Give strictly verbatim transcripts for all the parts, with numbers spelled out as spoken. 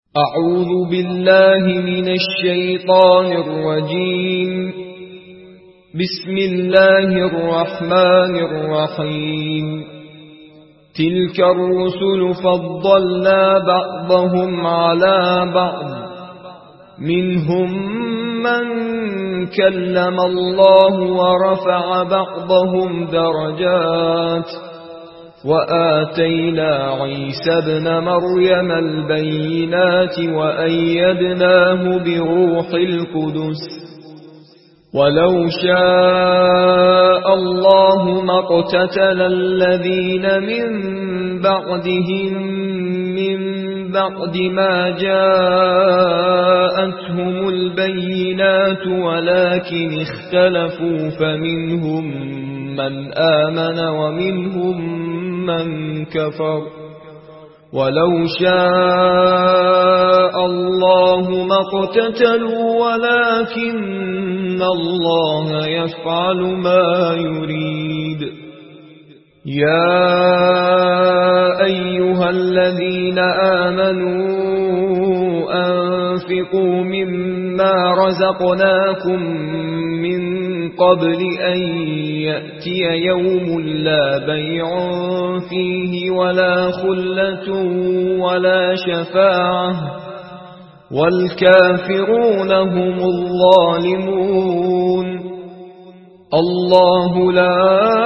أعوذ بالله من الشيطان الرجيم. بسم الله الرحمن الرحيم. تلك الرسل فضلنا بعضهم على بعض، منهم من كلم الله ورفع بعضهم درجات، وآتينا عيسى ابن مريم البينات وأيدناه بروح القدس. ولو شاء الله ما اقتتل الذين من بعدهم من بعد ما جاءتهم البينات ولكن اختلفوا فمنهم من آمن ومنهم من كفر. ولو شاء الله ما اقتتلوا ولكن الله يفعل ما يريد. يا أيها الذين آمنوا أنفقوا مما رزقناكم من قبل أن يأتي يوم لا بيع فيه ولا خلة ولا شفاعة والكافرون هم الظالمون. الله لا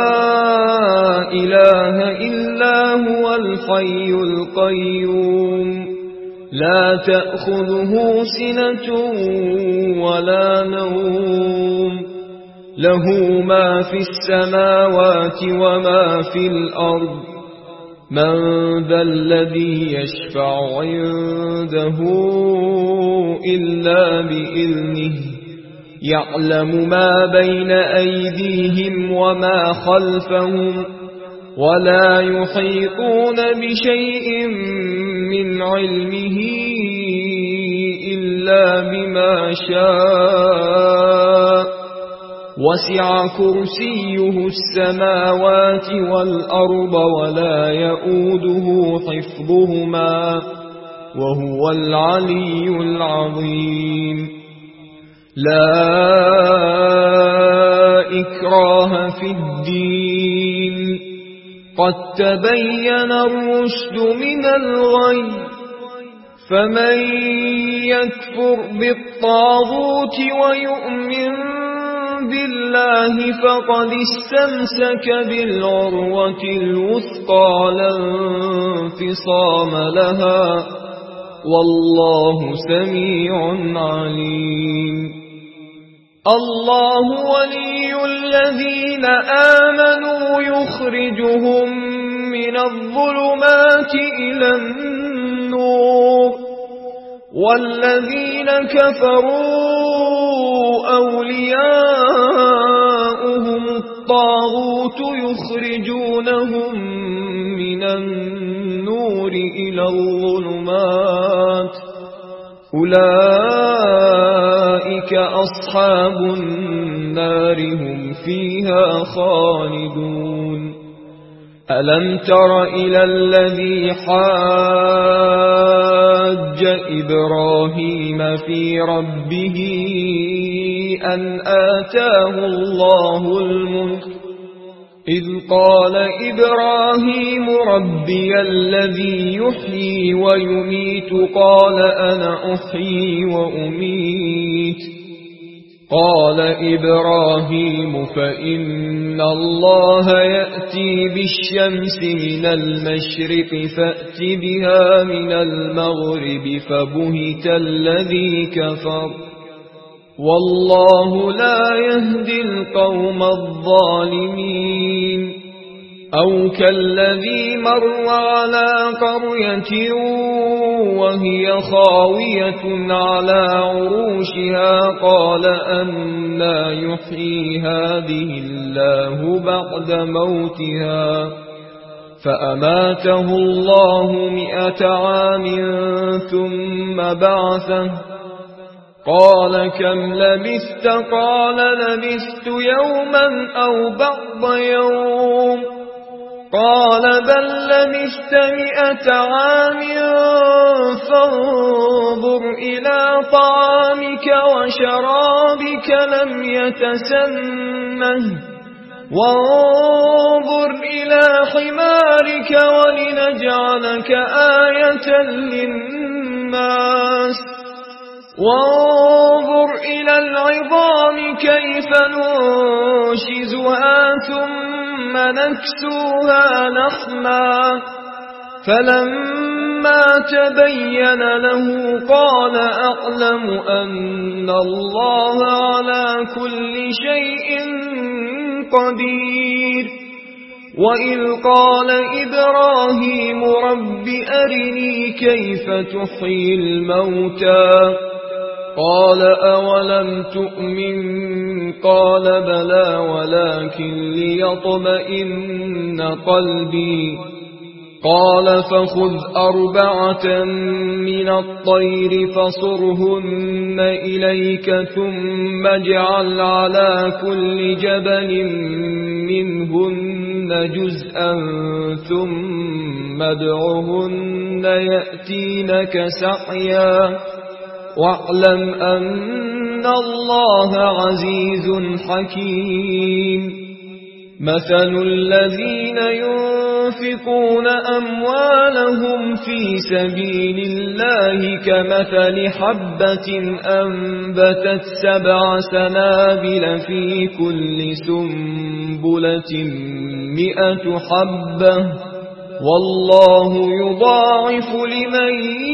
إله إلا هو الحي القيوم، لا تأخذه سنة ولا نوم، له ما في السماوات وما في الأرض. من ذا الذي يشفع عنده إلا بإذنه، يعلم ما بين أيديهم وما خلفهم، ولا يحيطون بشيء من علمه إلا بما شاء. وسع كرسيه السماوات والأرض ولا يؤوده حفظهما وهو العلي العظيم. لا إكراه في الدين، قد تبين الرشد من الغي، فمن يكفر بالطاغوت ويؤمن بالله فقد استمسك بالعروة الوثقى لا انفصام لها، والله سميع عليم. الله ولي الذين آمنوا يخرجهم من الظلمات إلى النور، والذين كفروا أولياؤهم الطاغوت يخرجونهم من النور إلى الظلمات، أولئك أصحاب النار هم فيها خالدون. ألم تر إلى الذي حاج إبراهيم في ربه أن آتاه الله الملك، إذ قال إبراهيم ربي الذي يحيي ويميت قال أنا أحيي وأميت. قال إبراهيم فإن الله يأتي بالشمس من المشرق فأت بها من المغرب فبهت الذي كفر، والله لا يهدي القوم الظالمين. أو كالذي مر على قرية وهي خاوية على عروشها قال أنى يحيي هذه الله بعد موتها، فأماته الله مئة عام ثم بعثه، قال كم لبثت؟ قال لبثت يوما أو بعض يوم، قال بل لبثت مئة عام فانظر طعامك وشرابك لم يتسنه وانظر إلى حمارك ولنجعلك آية للناس وانظر إلى العظام كيف ننشزها ثم نكسوها لحما فلما تبين له قال أعلم أن الله على كل شيء قدير وإذ قال إبراهيم رب أرني كيف تحيي الموتى قال أولم تؤمن قال بلى ولكن ليطمئن قلبي قال فخذ أربعة من الطير فصرهن إليك ثم اجعل على كل جبل منهن جزءا ثم ادعهن يأتينك سعيا واعلم أن الله عزيز حكيم مثل الذين ينفقون أموالهم في سبيل الله كمثل حبة أنبتت سبع سنابل في كل سنبلة مئة حبة والله يضاعف لمن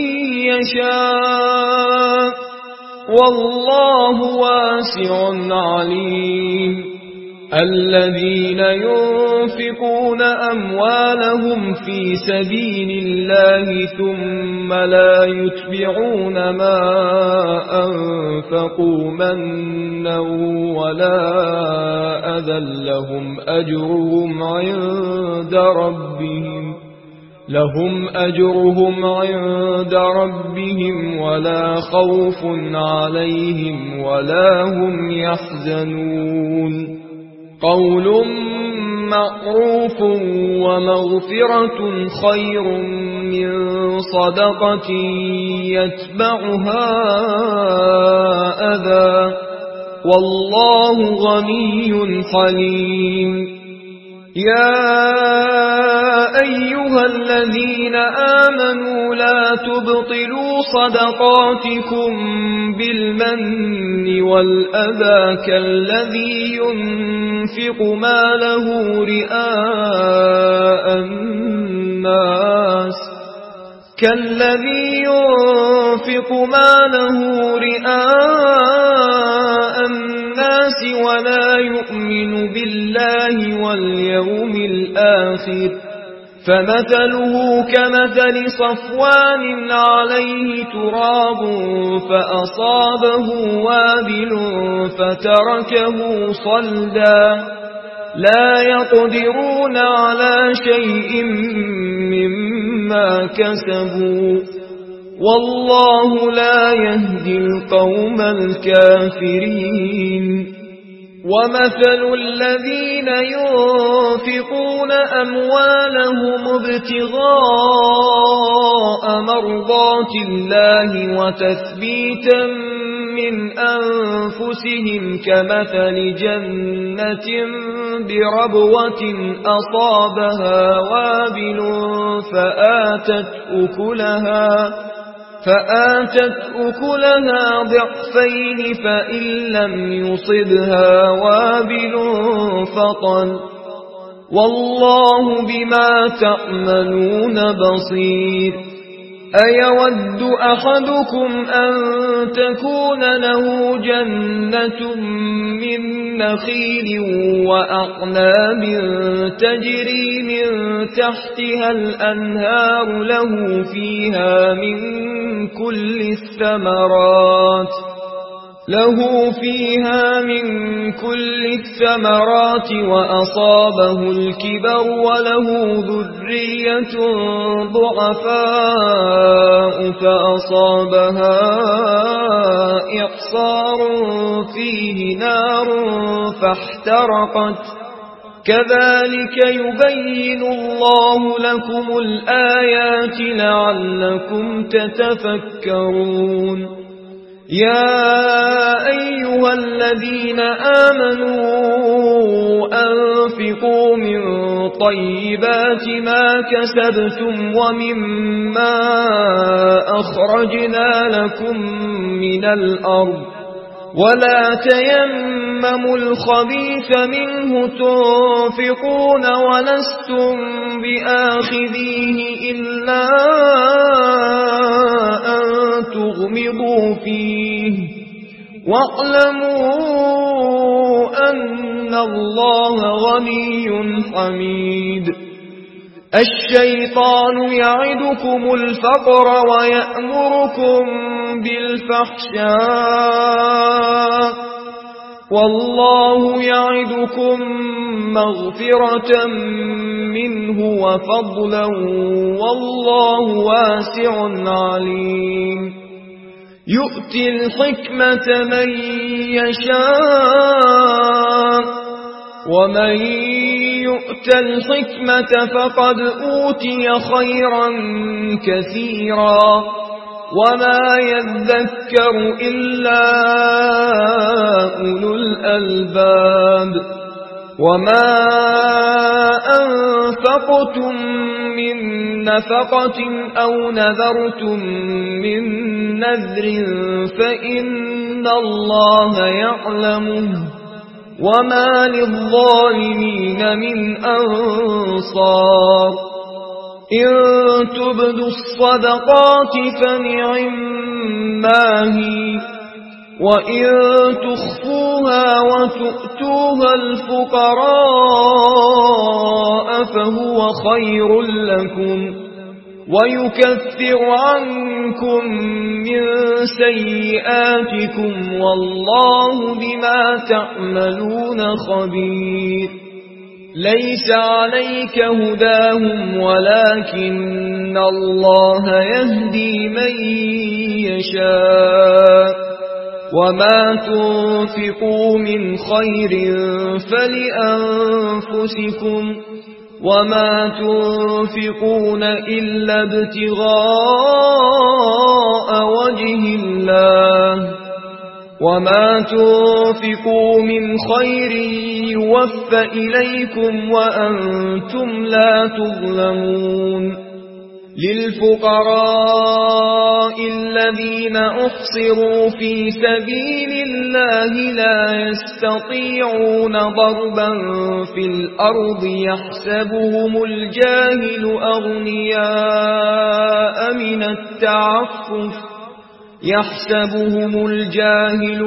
يشاء والله واسع عليم الذين ينفقون أموالهم في سبيل الله ثم لا يتبعون ما أنفقوا منا ولا أذى لهم أجرهم عند ربهم لهم أجرهم عند ربهم ولا خوف عليهم ولا هم يحزنون قول معروف ومغفرة خير من صدقة يتبعها أذى والله غني حليم يا أيها الذين آمنوا لا تبطلوا صدقاتكم بالمن والأذى كالذي ينفق ماله رئاء الناس كالذي ينفق ماله رئاء الناس ولا يؤمن بالله واليوم الآخر فمثله كمثل صفوان عليه تراب فأصابه وابل فتركه صلدا لا يقدرون على شيء مما كسبوا والله لا يهدي القوم الكافرين ومثل الذين ينفقون أموالهم ابتغاء مرضات الله وتثبيتا من أنفسهم كمثل جنة بربوة أصابها وابل فآتت أكلها فآتت أكلها ضعفين فإن لم يصبها وابل فطل والله بما تعملون بصير أيود أحدكم أن تكون له جنة من نخيل وأعناب تجري من تحتها الأنهار له فيها من كل الثمرات له فيها من كل الثمرات وأصابه الكبر وله ذرية ضعفاء فأصابها إعصار فيه نار فاحترقت كذلك يبين الله لكم الآيات لعلكم تتفكرون يا أيها الذين آمنوا أنفقوا من طيبات ما كسبتم ومما أخرجنا لكم من الأرض ولا تيمموا الخبيث منه تنفقون ولستم بآخذيه إلا أن تغمضوا فيه واعلموا أن الله غني حميد. الشيطان يعدكم الفقر ويأمركم بالفحشاء والله يعدكم مغفرة منه وفضلا والله واسع عليم. يؤتي الحكمة من يشاء ومن يؤت الحكمة فقد أوتي خيرا كثيرا وما يذكر إلا أولو الألباب. وما أنفقتم من نفقة أو نذرتم من نذر فإن الله يعلمه وما للظالمين من أنصار. إن تبدوا الصدقات فنعما هي وإن تخفوها وتؤتوها الفقراء فهو خير لكم ويكفر عنكم من سيئاتكم والله بما تعملون خبير. ليس عليك هداهم ولكن الله يهدي من يشاء وما تنفقوا من خير فلأنفسكم وما تنفقون إلا ابتغاء وجه الله وما تنفقوا من خير يوفى إليكم وأنتم لا تظلمون. للفقراء الذين أحصروا في سبيل الله لا يستطيعون ضربا في الأرض يحسبهم الجاهل أغنياء من التعفف يحسبهم الجاهل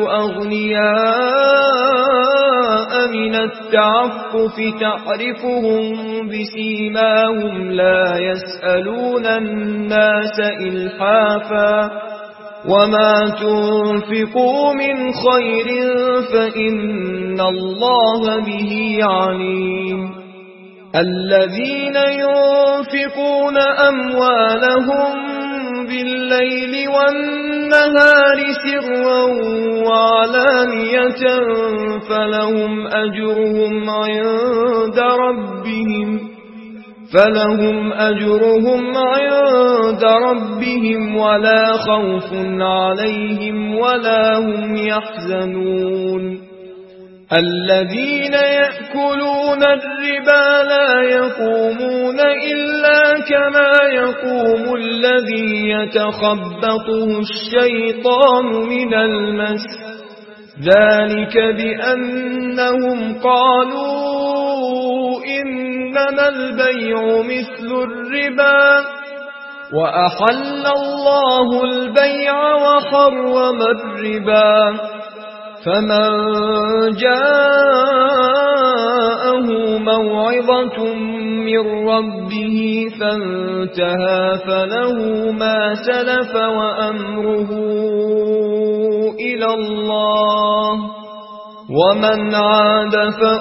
أغنياء من التعفف تعرفهم بسيماهم لا يسألون الناس إلحافا وما تنفقوا من خير فإن الله به عليم. الذين ينفقون أموالهم بالليل والنهار سرا وعلانية فلهم أجرهم عند ربهم فلهم أجرهم عند ربهم ولا خوف عليهم ولا هم يحزنون. الذين يأكلون الربا لا يقومون إلا كما يقوم الذي يتخبطه الشيطان من المس ذلك بأنهم قالوا إنما البيع مثل الربا وأحل الله البيع وحرم الربا. فمن جاءه موعظة من ربه فانتهى فله ما سلف وأمره إلى الله ومن عاد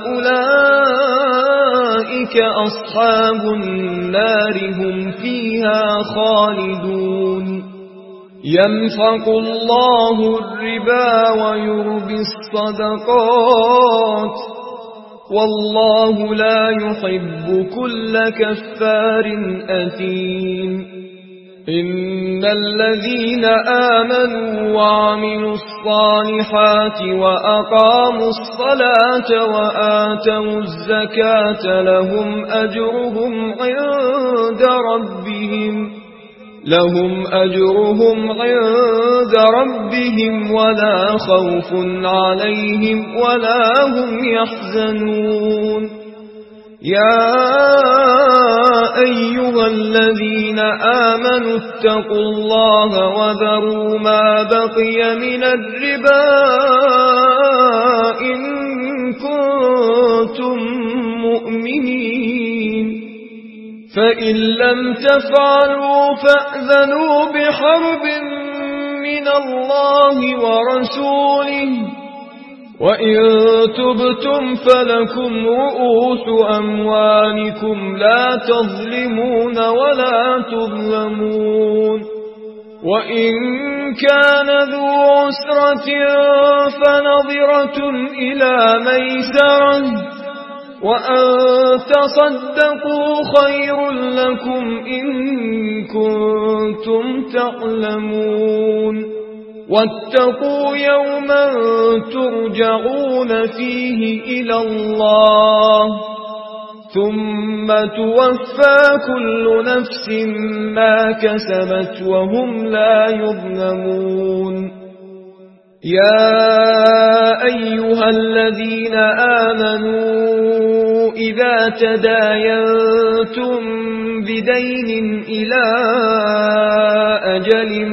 فأولئك أصحاب النار هم فيها خالدون. يمحق الله الربا ويربي الصدقات والله لا يحب كل كفار أثيم. إن الذين آمنوا وعملوا الصالحات وأقاموا الصلاة وآتوا الزكاة لهم أجرهم عند ربهم لهم أجرهم عند ربهم ولا خوف عليهم ولا هم يحزنون. يا أيها الذين آمنوا اتقوا الله وذروا ما بقي من الربا إن كنتم مؤمنين، فإن لم تفعلوا فأذنوا بحرب من الله ورسوله، وإن تبتم فلكم رؤوس أموالكم لا تظلمون ولا تظلمون. وإن كان ذو عسرة فنظرة إلى ميسرة وأن تصدقوا خير لكم إن كنتم تعلمون. واتقوا يوما ترجعون فيه إلى الله ثم توفى كل نفس ما كسبت وهم لا يظلمون. يا أيها الذين آمنوا إذا تداينتم بدين إلى أجل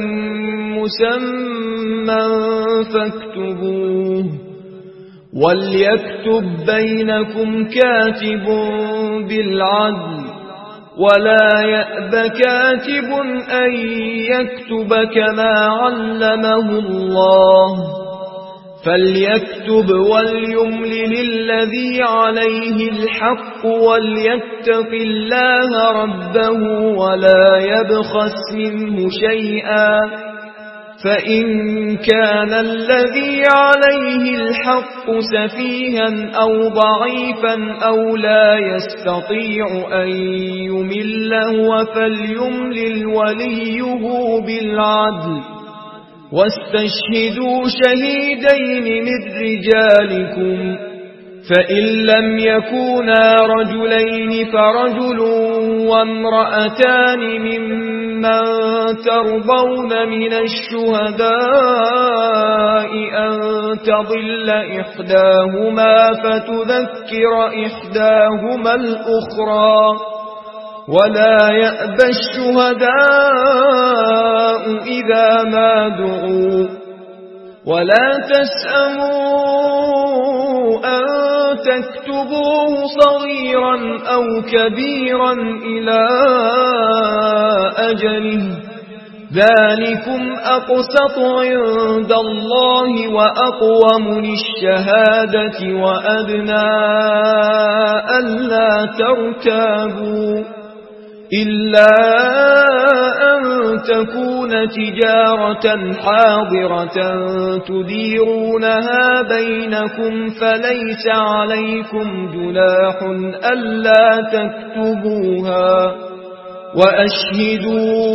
مسمى فاكتبوه، وليكتب بينكم كاتب بالعدل ولا يأب كاتب أن يكتب كما علمه الله، فليكتب وليملل الذي عليه الحق وليتق الله ربه ولا يبخس منه شيئا، فإن كان الذي عليه الحق سفيها أو ضعيفا أو لا يستطيع أن يمل هو فليملل وليه بالعدل، واستشهدوا شهيدين من رجالكم، فإن لم يكونا رجلين فرجل وامرأتان ممن ترضون من الشهداء أن تضل إحداهما فتذكر إحداهما الأخرى، ولا يأبى الشهداء إذا ما دعوا، ولا تسأموا أن تكتبوه صغيرا أو كبيرا إلى أجله، ذلكم أقسط عند الله وأقوم للشهادة وأدنى ألا ترتابوا، إلا أن تكون تجارة حاضرة تديرونها بينكم فليس عليكم جناح ألا تكتبوها، وأشهدوا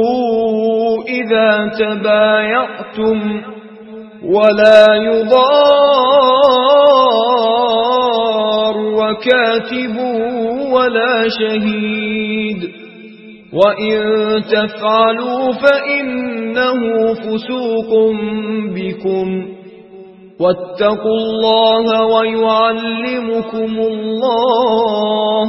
إذا تبايعتم، ولا يضار كاتب ولا شهيد، وإن تفعلوا فإنه فسوق بكم، واتقوا الله ويعلمكم الله،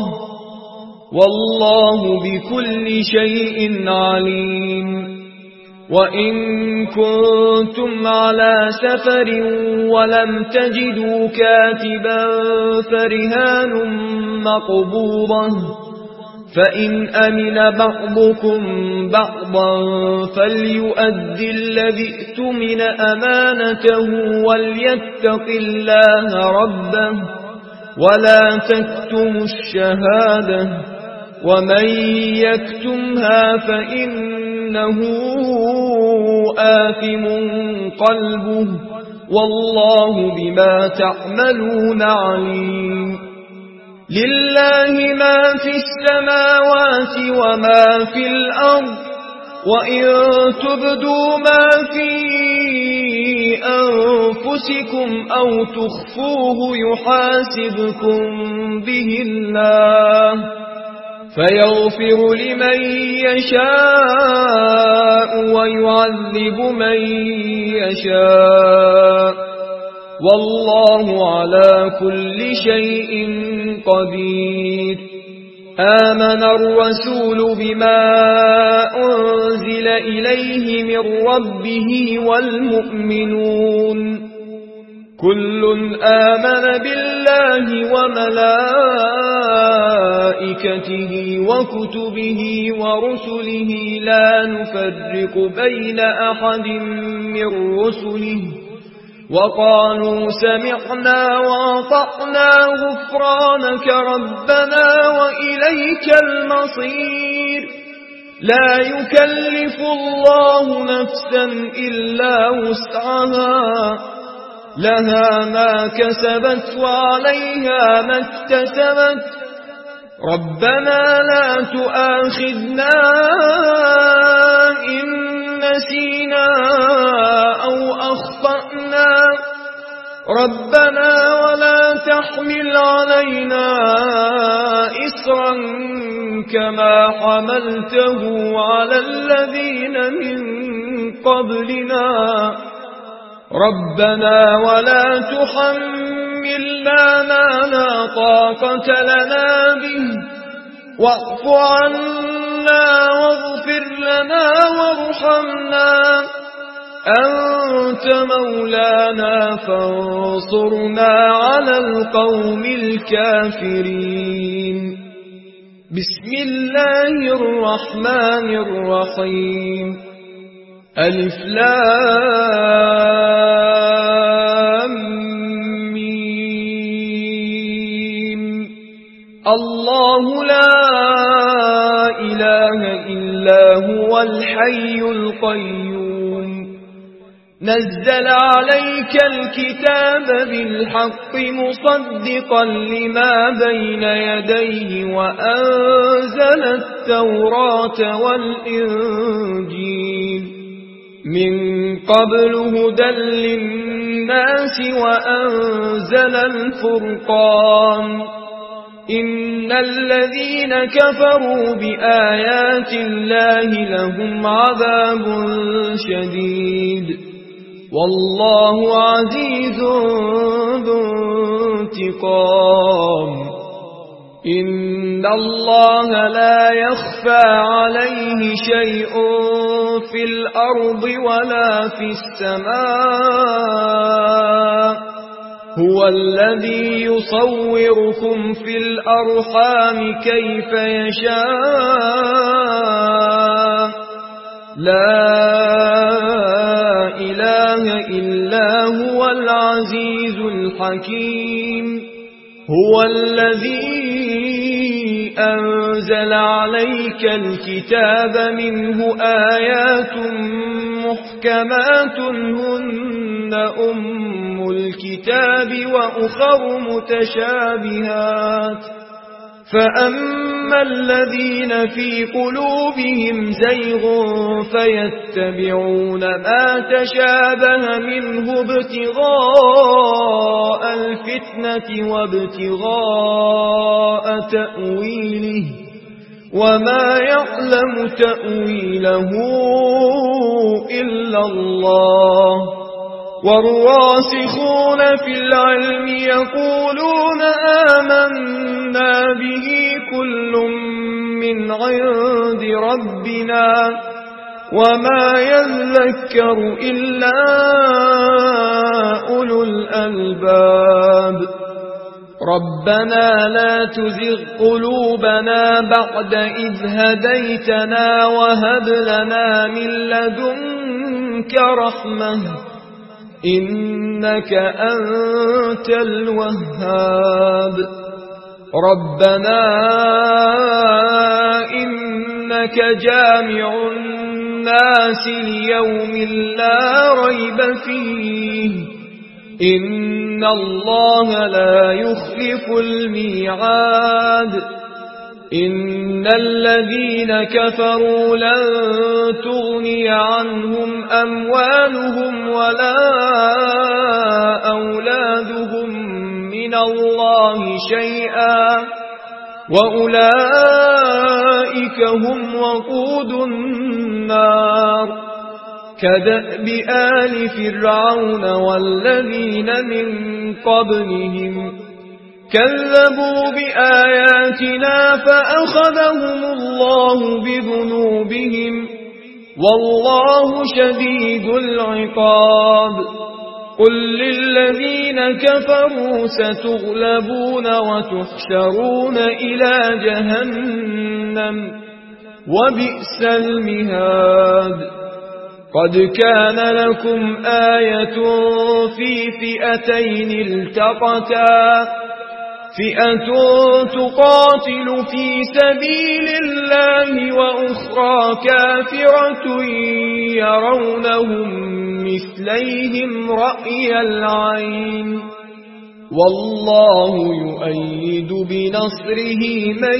والله بكل شيء عليم. وإن كنتم على سفر ولم تجدوا كاتبا فرهان مقبوضة، فإن أمن بعضكم بعضا فليؤدي الذي ائتمن أمانته وليتق الله ربه ولا تكتموا الشهادة، ومن يكتمها فإنه آثم قلبه والله بما تعملون عليم. لله ما في السماوات وما في الأرض وإن تبدوا ما في أنفسكم أو تخفوه يحاسبكم به الله فيغفر لمن يشاء ويعذب من يشاء والله على كل شيء قدير. آمن الرسول بما أنزل إليه من ربه والمؤمنون كل آمن بالله وملائكته وكتبه ورسله لا نفرق بين أحد من رسله وقالوا سمعنا وأطعنا غفرانك ربنا وإليك المصير. لا يكلف الله نفسا إلا وسعها لها ما كسبت وعليها ما اكتسبت ربنا لا تؤاخذنا إن نسينا أو أخطأنا ربنا ولا تحمل علينا إصرا كما حملته على الذين من قبلنا ربنا ولا تحملنا ما لا طاقة لنا به واعف عنا واغفر لنا وارحمنا أنت مولانا فانصرنا على القوم الكافرين. بسم الله الرحمن الرحيم. ألف لام ميم. الله لا إله إلا هو الحي القيوم نزل عليك الكتاب بالحق مصدقا لما بين يديه وأنزل التوراة والإنجيل من قبل هدى للناس وأنزل الفرقان إن الذين كفروا بآيات الله لهم عذاب شديد والله عزيز ذو انتقام. إن الله لا يخفى عليه شيء في الأرض ولا في السماء هو الذي يصوركم في الأرحام كيف يشاء لا إله إلا هو العزيز الحكيم. هو الذي أنزل عليك الكتاب منه آيات محكمات هن أم الكتاب وأخر متشابهات فأما الذين في قلوبهم زيغ فيتبعون ما تشابه منه ابتغاء الفتنة وابتغاء تأويله وما يعلم تأويله إلا الله والراسخون في العلم يقولون آمنا به كل من عند ربنا وما يذكر إلا أولو الألباب. ربنا لا تزغ قلوبنا بعد إذ هديتنا وهب لنا من لدنك رحمة إنك أنت الوهاب. ربنا إنك جامع الناس ليوم لا ريب فيه إن الله لا يخلف الميعاد. إن الذين كفروا لن تغني عنهم أموالهم ولا أولادهم من الله شيئا وأولئك هم وقود النار كدأب آل فرعون والذين من قبلهم كذبوا بآياتنا فأخذهم الله بذنوبهم والله شديد العقاب قل للذين كفروا ستغلبون وتحشرون إلى جهنم وبئس المهاد قد كان لكم آية في فئتين التقتا فئة تقاتل في سبيل الله وأخرى كافرة يرونهم مثليهم رأي العين والله يؤيد بنصره من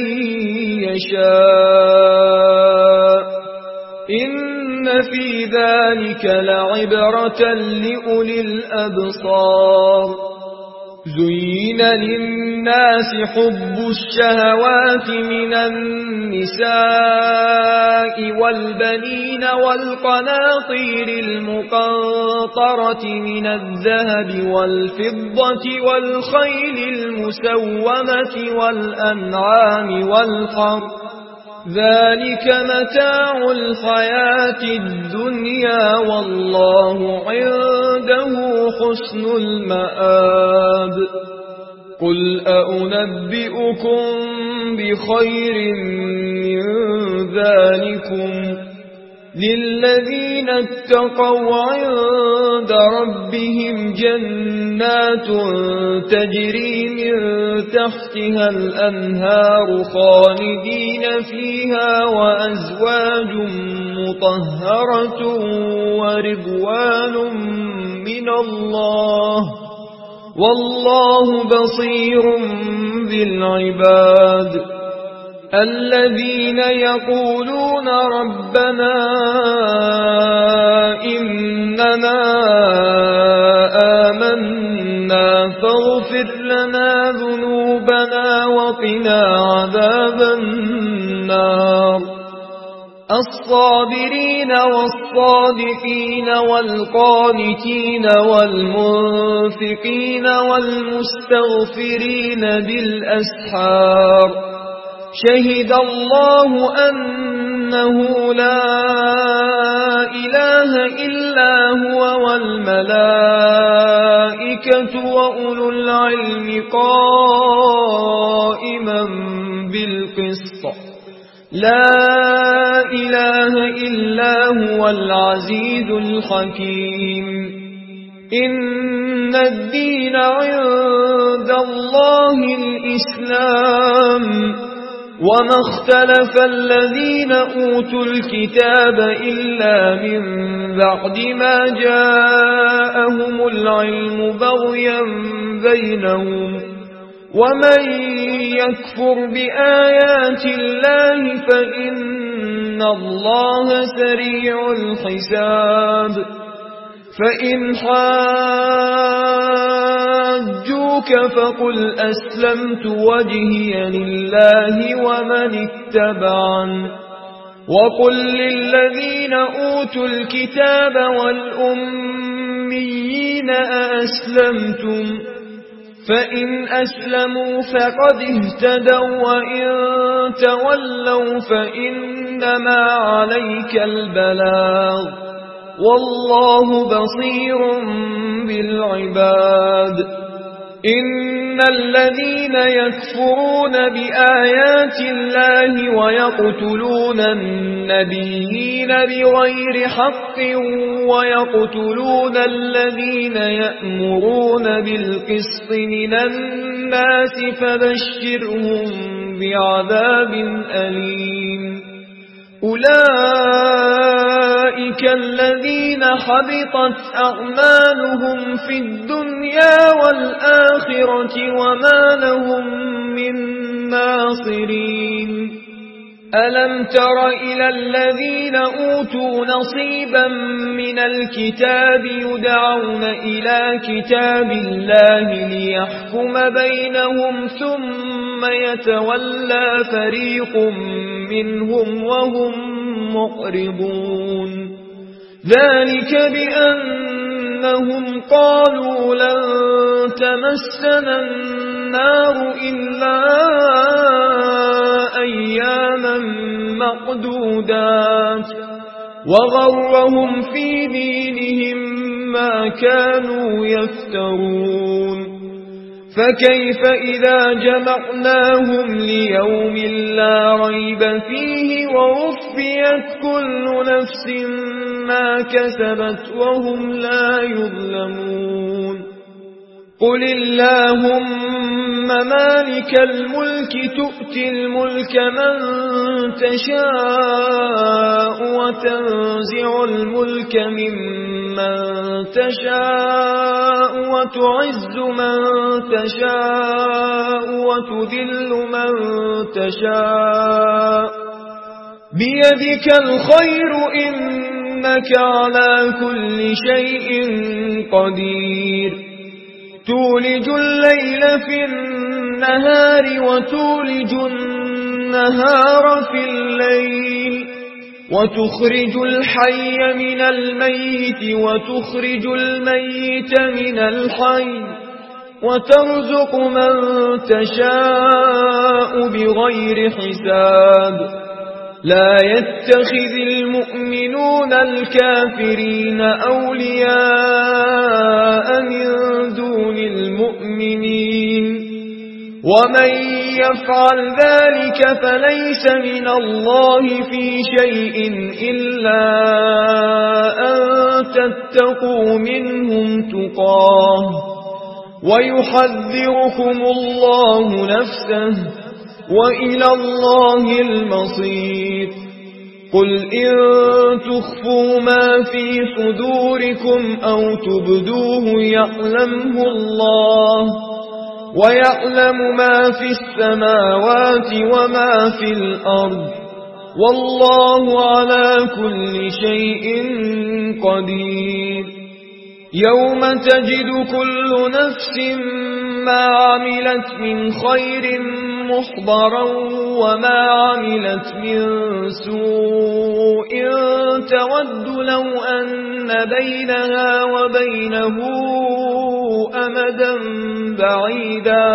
يشاء إن في ذلك لعبرة لأولي الأبصار زين للناس حب الشهوات من النساء والبنين والقناطير المقنطرة من الذهب والفضة والخيل المسومة والأنعام والحرث ذلك متاع الحياة الدنيا والله عنده حسن المآب قل أأنبئكم بخير من ذلكم للذين اتقوا عند ربهم جنات تجري من تحتها الأنهار خالدين فيها وأزواج مطهرة ورضوان من الله والله بصير بالعباد الذين يقولون ربنا إننا آمنا فاغفر لنا ذنوبنا وقنا عذاب النار الصابرين والصادقين والقانتين والمنفقين والمستغفرين بالأسحار شهد الله أنه لا إله إلا هو والملائكة وأولو العلم قائما بالقسط لا إله إلا هو العزيز الحكيم إن الدين عند الله الإسلام وما اختلف الذين أوتوا الكتاب إلا من بعد ما جاءهم العلم بغيا بينهم ومن يكفر بآيات الله فإن الله سريع الحساب فإن حاجوك فقل أسلمت وجهي لله ومن اتبعن وقل للذين أوتوا الكتاب والأميين أأسلمتم فإن أسلموا فقد اهتدوا وإن تولوا فإنما عليك البلاغ والله بصير بالعباد إن الذين يكفرون بآيات الله ويقتلون النبيين بغير حق ويقتلون الذين يأمرون بالقسط من الناس فبشرهم بعذاب أليم أولئك الذين حبطت أعمالهم في الدنيا والآخرة وما لهم من ناصرين ألم تر إلى الذين أوتوا نصيبا من الكتاب يدعون إلى كتاب الله ليحكم بينهم ثم يتولى فريق منهم وهم معرضون ذلك بأنهم قالوا لن تمسنا النار إلا أياما معدودات وغرهم في دينهم ما كانوا يفترون فكيف إذا جمعناهم ليوم لا ريب فيه ووفيت كل نفس ما كسبت وهم لا يظلمون قل اللهم مالك الملك تؤتي الملك من تشاء وتنزع الملك ممن تشاء وتعز من تشاء وتذل من تشاء بيدك الخير إنك على كل شيء قدير تولج الليل في النهار وتولج النهار في الليل وتخرج الحي من الميت وتخرج الميت من الحي وترزق من تشاء بغير حساب لا يتخذ المؤمنون الكافرين أولياء من دون المؤمنين ومن يفعل ذلك فليس من الله في شيء إلا أن تتقوا منهم تقاه ويحذركم الله نفسه وإلى الله المصير قل إن تخفوا ما في صدوركم أو تبدوه يعلمه الله ويعلم ما في السماوات وما في الأرض والله على كل شيء قدير يوم تجد كل نفس ما عملت من خير محضرا وما عملت من سوء تود لو أن بينها وبينه أمدا بعيدا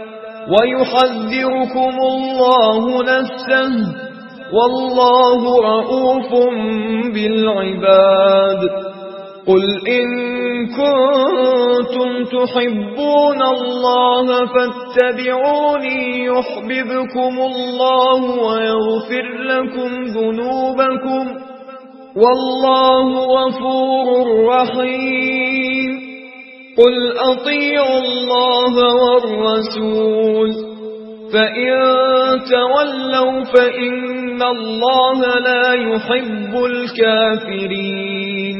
ويحذركم الله نفسه والله رؤوف بالعباد قل إن كنتم تحبون الله فاتبعوني يحببكم الله ويغفر لكم ذنوبكم والله غفور رحيم قل أطيعوا الله والرسول فإن تولوا فإن الله لا يحب الكافرين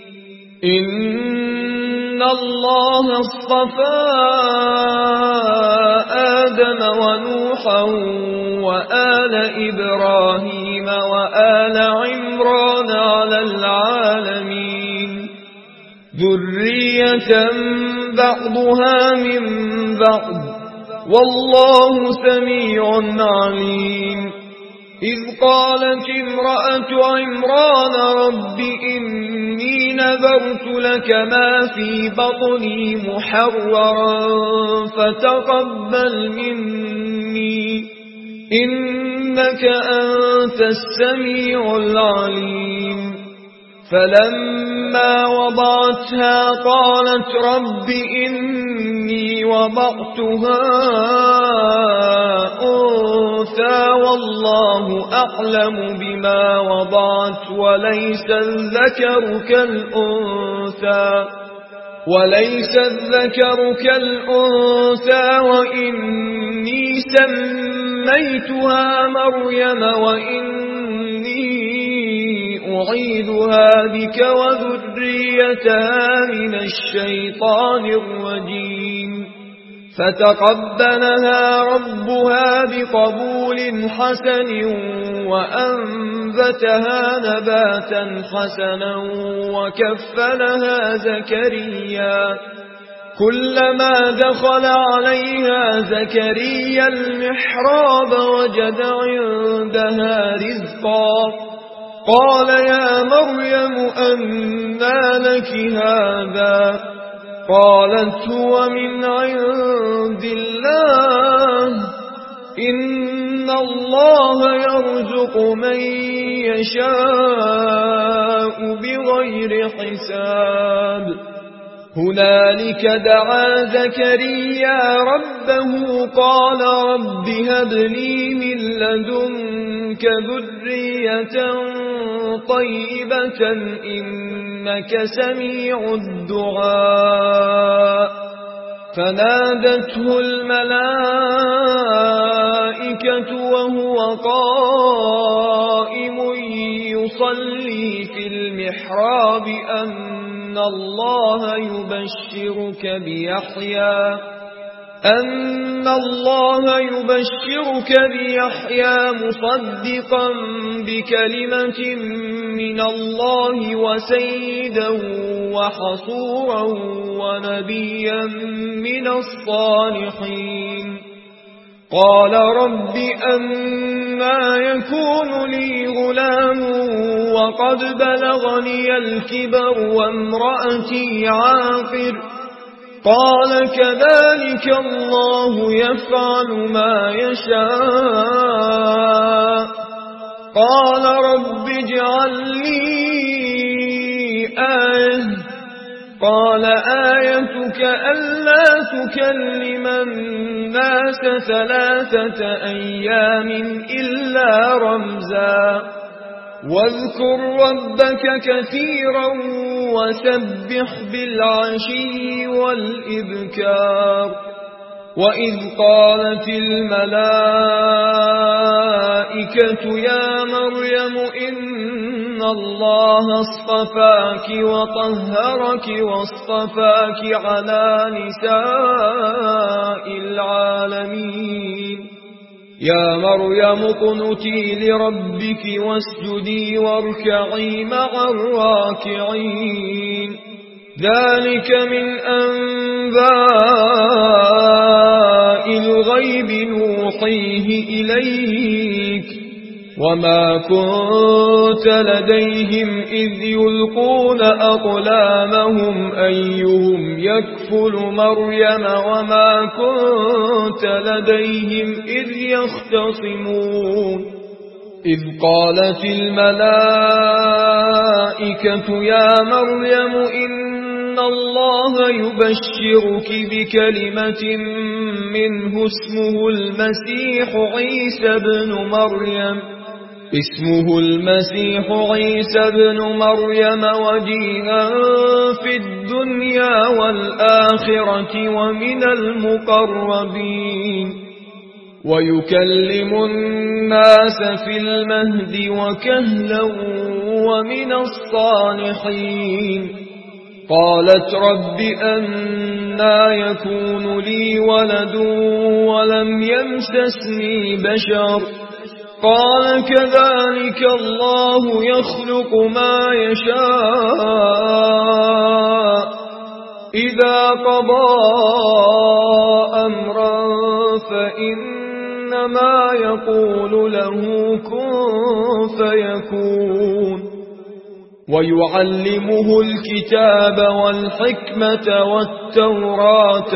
إن الله اصطفى آدم ونوحا وآل إبراهيم وآل عمران على العالمين ذرية بعضها من بعض والله سميع عليم إذ قالت امرأة عمران رب إني نذرت لك ما في بطني محررا فتقبل مني إنك أنت السميع العليم فلما وضعتها قالت رب إني وضعتها أنثى والله أعلم بما وضعت وليس الذكر كالأنثى وليس الذكر كالأنثى وإني سميتها مريم وإني أعيذها بك وذريتها من الشيطان الرجيم فتقبلها ربها بقبول حسن وأنبتها نباتا حسنا وكفلها زكريا كلما دخل عليها زكريا المحراب وجد عندها رزقا قال يا مريم أنى لك هذا قالت هو من عند الله إن الله يرزق من يشاء بغير حساب هنالك دعا زكريا ربه قال رب هب لي من لدنك ذرية طيبة إنك سميع الدعاء فنادته الملائكة وهو قائم يصلي في المحراب أن الله يبشرك بيحيى أن الله يبشرك بيحيى مصدقا بكلمة من الله وسيدا وحصورا ونبيا من الصالحين قال رب أنى يكون لي غلام وقد بلغني الكبر وامرأتي عاقر قال كذلك الله يفعل ما يشاء قال رب اجعل لي آية قال آيتك ألا تكلم الناس ثلاثة أيام إلا رمزا واذكر ربك كثيرا وسبح بالعشي والإبكار وإذ قالت الملائكة يا مريم إن الله اصطفاك وطهرك واصطفاك على نساء العالمين يا مريم اقنتي لربك واسجدي واركعي مع الراكعين ذلك من أنباء الغيب نوحيه إليك وما كنت لديهم إذ يلقون أقلامهم أيهم يكفل مريم وما كنت لديهم إذ يختصمون إذ قالت الملائكة يا مريم إن الله يبشرك بكلمة منه اسمه المسيح عيسى بن مريم اسمه المسيح عيسى بن مريم وجيها في الدنيا والآخرة ومن المقربين ويكلم الناس في المهد وكهلا ومن الصالحين قالت رب أنى يكون لي ولد ولم يمسسني بشر قال كذلك الله يخلق ما يشاء إذا قضى أمرا فإنما يقول له كن فيكون ويعلمه الكتاب والحكمة والتوراة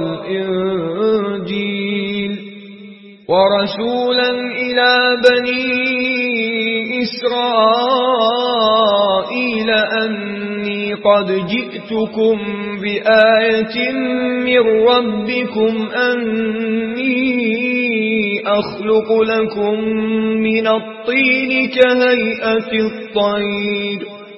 والإنجيل ورسولا إلى بني إسرائيل أني قد جئتكم بآية من ربكم أني أخلق لكم من الطين كهيئة الطير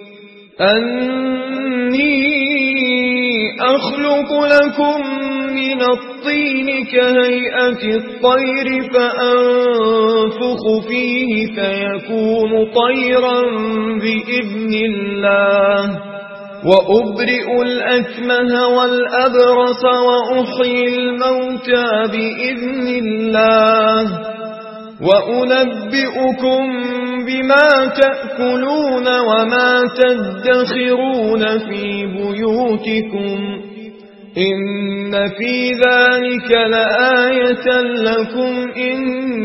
أني أخلق لكم من الطين كهيئة الطير فأنفخ فيه فيكون طيرا بإذن الله وأبرئ الأكمه والأبرص وأحيي الموتى بإذن الله وأنبئكم بما تأكلون وما تدخرون في بيوتكم إن في ذلك لآية لكم إن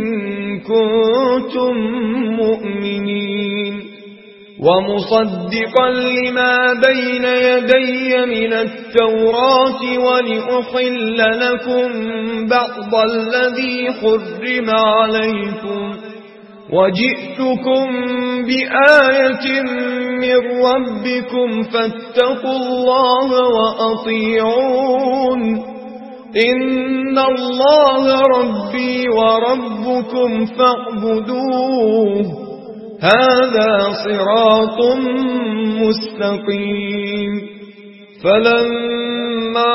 كنتم مؤمنين ومصدقا لما بين يدي من التوراة ولأحل لكم بعض الذي حرم عليكم وجئتكم بآية من ربكم فاتقوا الله وأطيعون إن الله ربي وربكم فاعبدوه هذا صراط مستقيم فلما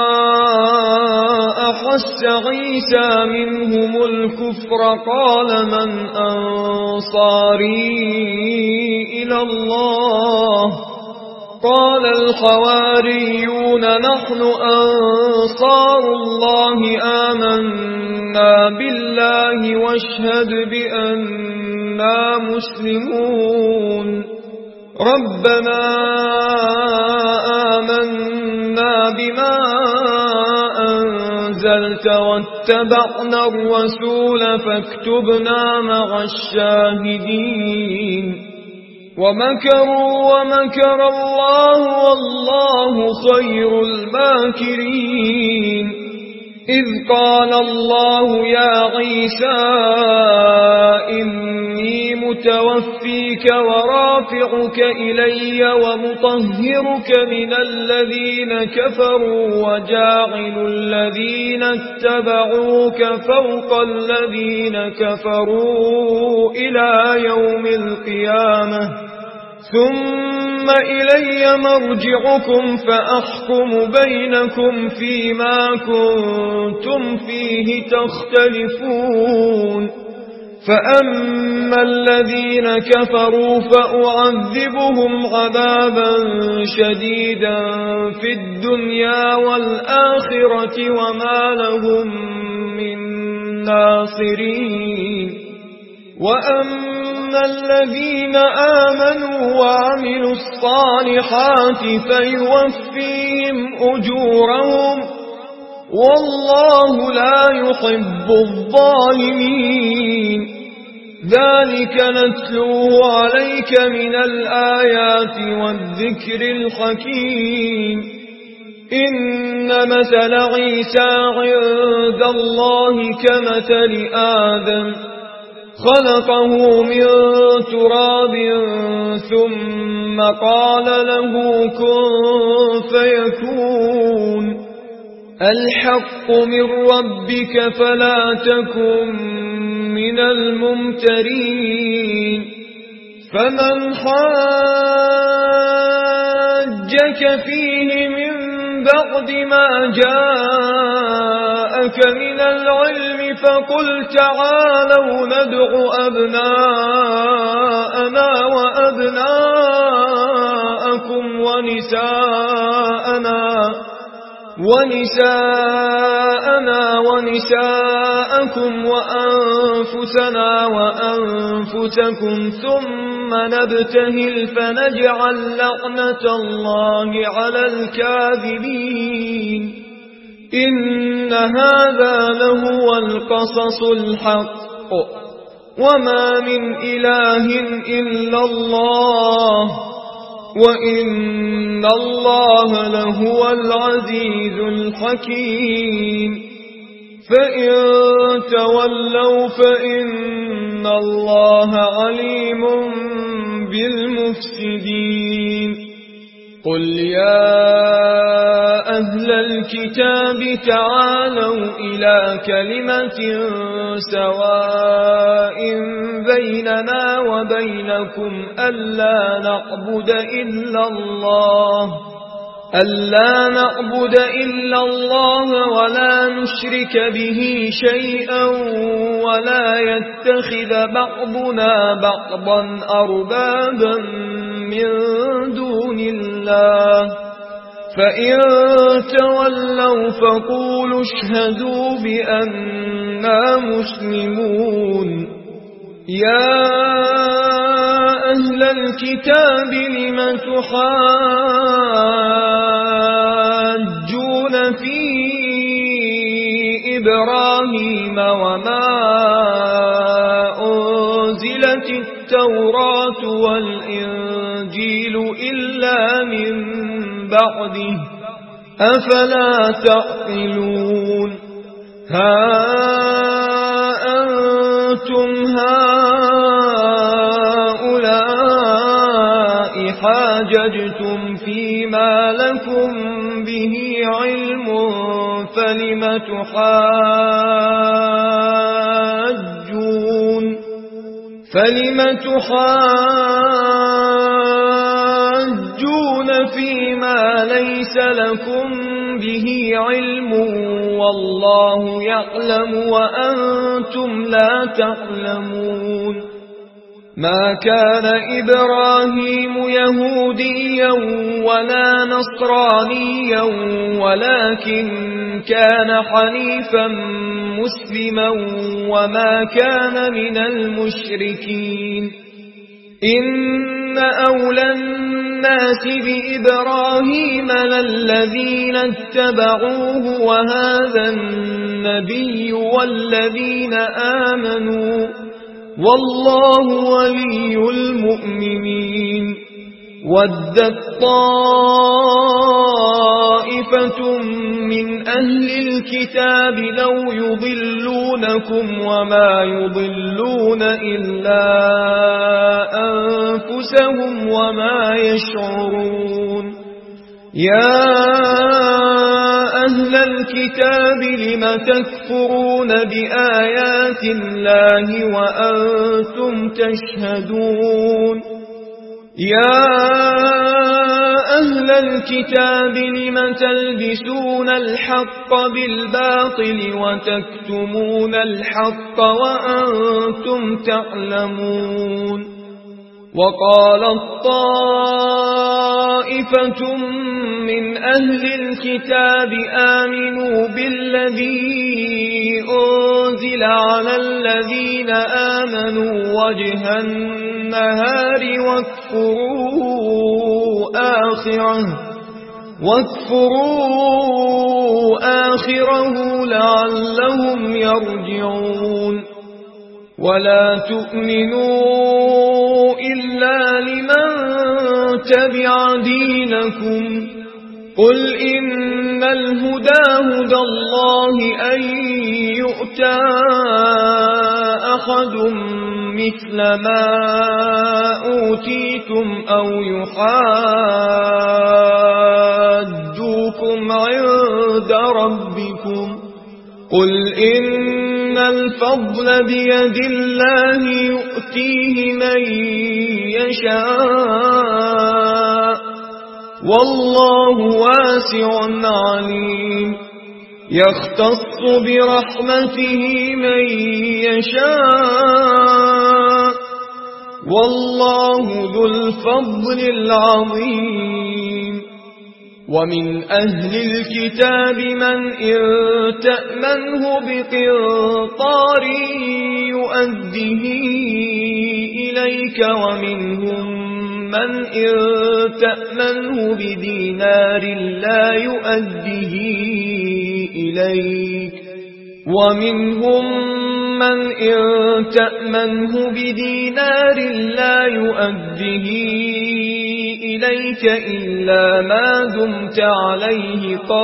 أحس عيسى منهم الكفر قال من أنصاري إلى الله قال الحواريون نحن أنصار الله آمنا بالله واشهد بأننا مسلمون ربنا آمنا بما أنزلت واتبعنا الرسول فاكتبنا مع الشاهدين ومكروا ومكر الله والله خير الماكرين إذ قال الله يا عيسى إني متوفيك ورافعك إلي ومطهرك من الذين كفروا وجاعل الذين اتبعوك فوق الذين كفروا إلى يوم القيامة ثم إلي مرجعكم فأحكم بينكم فيما كنتم فيه تختلفون فأما الذين كفروا فأعذبهم عذابا شديدا في الدنيا والآخرة وما لهم من ناصرين وأما الذين آمنوا وعملوا الصالحات فيوفيهم أجورهم والله لا يحب الظالمين ذلك نتلوه عليك من الآيات والذكر الحكيم إن مثل عيسى عند الله كمثل آدم خلقه من تراب ثم قال له كن فيكون الحق من ربك فلا تكن من الممترين فمن حاجك فيه من بعد ما جاءك من العلم فقل تعالوا ندع أبناءنا وأبناءكم ونساءنا ونساءنا ونساءكم وأنفسنا وأنفسكم ثم نبتهل فنجعل لعنة الله على الكاذبين إن هذا لهو القصص الحق وما من إله إلا الله وإن الله لهو العزيز الحكيم فإن تولوا فإن الله عليم بالمفسدين قل يا أهل الكتاب تعالوا إلى كلمة سواء بيننا وبينكم ألا نعبد إلا الله ألا نعبد إلا الله ولا نشرك به شيئا ولا يتخذ بعضنا بعضا أربابا من دون الله فإن تولوا فقولوا اشهدوا بأننا مسلمون يا أهل الكتاب لم تحاجون في إبراهيم وما أنزلت التوراة والإنجيل إلا من بعده أفلا تعقلون ها أنتم هؤلاء حاججتم فيما لكم به علم فلم تحاجون فلم تحاجون فيما ليس لكم به علم والله يعلم وأنتم لا تعلمون ما كان إبراهيم يهوديا ولا نصرانيا ولكن كان حنيفا مسلما وما كان من المشركين إن أولى الناس بإبراهيم للذين اتبعوه وهذا النبي والذين آمنوا والله ولي المؤمنين ودت طائفة من أهل الكتاب لو يضلونكم وما يضلون إلا أنفسهم وما يشعرون يا أهل الكتاب لم تكفرون بآيات الله وأنتم تشهدون يا أهل الكتاب لم تلبسون الحق بالباطل وتكتمون الحق وأنتم تعلمون وقالت طائفة من أهل الكتاب آمنوا بالذي أنزل على الذين آمنوا وجه النهار واكفروا آخره واكفروا آخره لعلهم يرجعون ولا تؤمنوا إلا لمن تبع دينكم قل إن الهدى هدى الله أن يؤتى أحد مثل ما أوتيتم أو يحاجوكم عند ربكم قل إن الفضل بيد الله يؤتيه من يشاء والله واسع عليم يختص برحمته من يشاء والله ذو الفضل العظيم ومن أهل الكتاب من إن تأمنه بقنطار يؤديه إليك ومنهم من إن تأمنه بدينار لا يؤديه إليك ومنهم من إن تأمنه بدينار لا يؤديه إليك إلا ما دمت عليه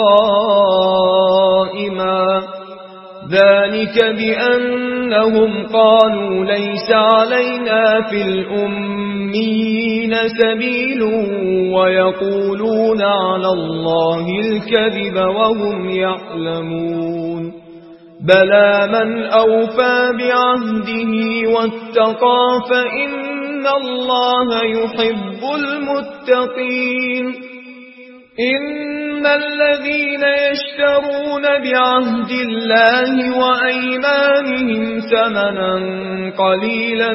قائما ذلك بأنهم قالوا ليس علينا في الأميين سبيل ويقولون على الله الكذب وهم يعلمون بلى من أوفى بعهده واتقى فإن الله يحب المتقين إن إن الذين يشترون بعهد الله وأيمانهم ثمنا قليلا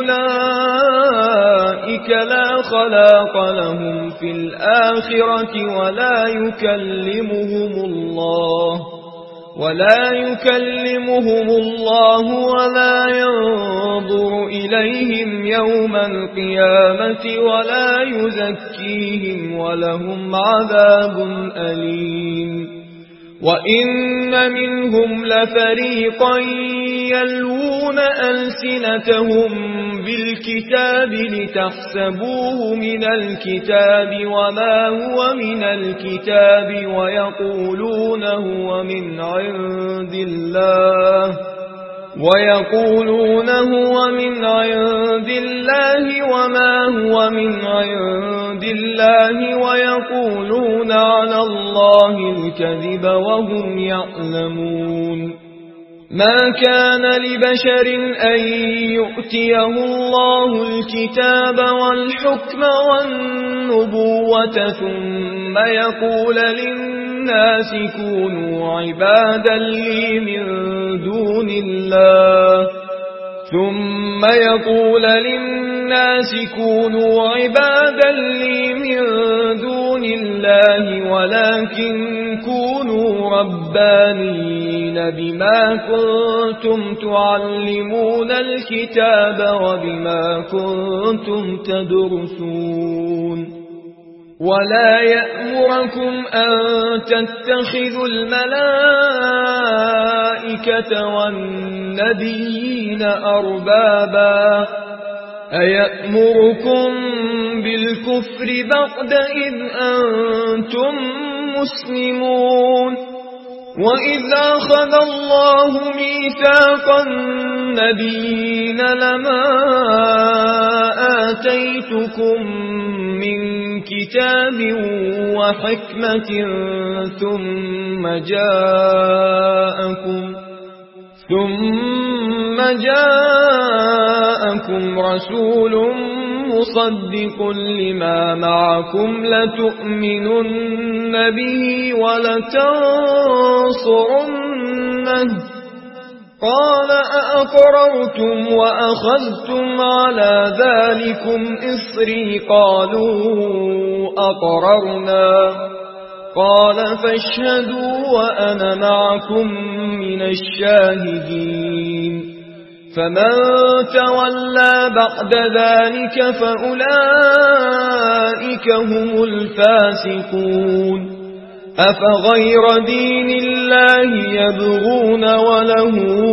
أولئك لا خلاق لهم في الآخرة ولا يكلمهم الله ولا يكلمهم الله ولا ينظر إليهم يوم القيامة ولا يزكيهم ولهم عذاب أليم وإن منهم لفريقا يلوون ألسنتهم بالكتاب لتحسبوه من الكتاب وما هو من الكتاب ويقولون هو من عند الله ويقولون هو من عند الله وما هو من عند الله ويقولون على الله الكذب وهم يعلمون ما كان لبشر أن يؤتيه الله الكتاب والحكم والنبوة ثم يقول للناس كونوا عبادا لي من دون الله ثم يقول للناس كونوا عبادا لي من دون الله ولكن كونوا ربانيين بما كنتم تعلمون الكتاب وبما كنتم تدرسون ولا يأمركم أن تتخذوا الملائكة والنبيين أربابا أيأمركم بالكفر بعد إذ أنتم مسلمون وإذ أخذ الله ميثاق النبيين لما آتيتكم من كتاب وحكمة ثم جاءكم ثم جاءكم رسول مصدق لما معكم لتؤمنن به ولتنصرنه قال أأقررتم وأخذتم على ذلكم إصري قالوا أقررنا قال فاشهدوا وأنا معكم من الشاهدين فمن تولى بعد ذلك فأولئك هم الفاسقون أفغير دين الله يبغون وله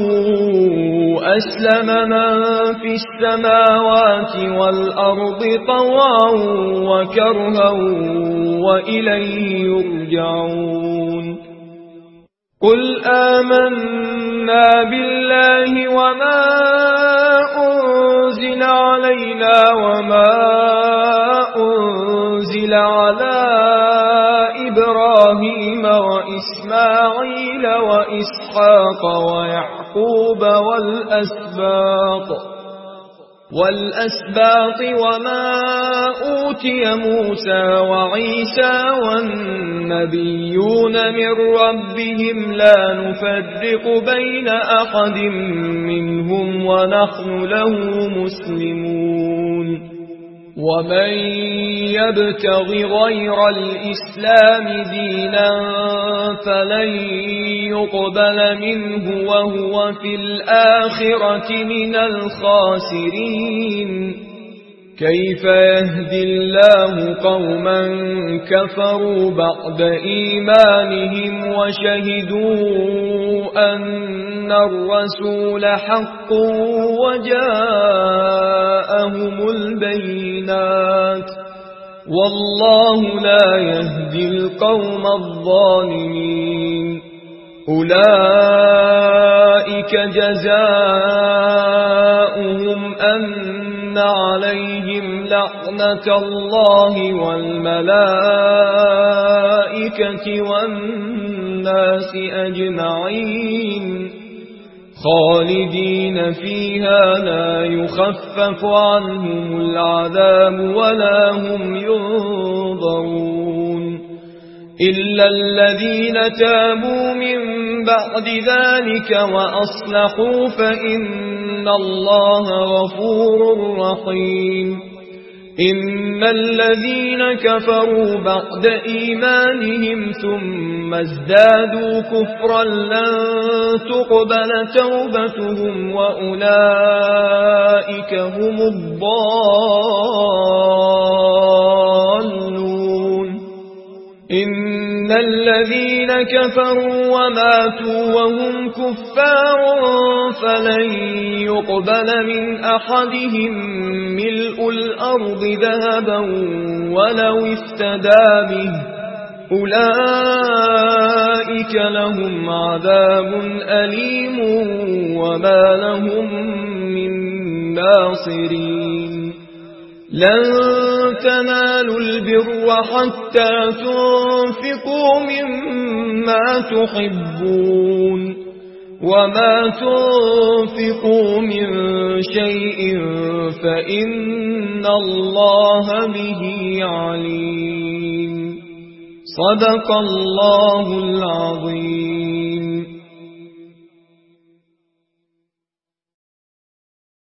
أسلم من في السماوات والأرض طوعا وكرها وإليه يرجعون قل آمنا بالله وما أنزل علينا وما أنزل على إبراهيم وإسماعيل وإسحاق ويعقوب والأسباط والأسباط وما أوتي موسى وعيسى والنبيون من ربهم لا نفرق بين أحد منهم ونحن له مسلمون ومن يبتغ غير الإسلام دينا فلن يقبل منه وهو في الآخرة من الخاسرين كيف يهدي الله قوما كفروا بعد إيمانهم وشهدوا أن الرسول حق وجاءهم البينات والله لا يهدي القوم الظالمين أولئك جزاؤهم أن عليهم لعنة الله والملائكة والناس أجمعين خالدين فيها لا يخفف عنهم العذاب ولا هم ينظرون إلا الذين تابوا من بعد ذلك وأصلحوا فإن الله غفور رحيم إن الذين كفروا بعد إيمانهم ثم ازدادوا كفرا لن تقبل توبتهم وأولئك هم الضالون إن الذين كفروا وماتوا وهم كفار فلن يقبل من أحدهم ملء الأرض ذهبا ولو افتدى به أولئك لهم عذاب أليم وما لهم من ناصرين لن تنالوا البر حتى تنفقوا مما تحبون وما تنفقوا من شيء فإن الله به عليم صدق الله العظيم.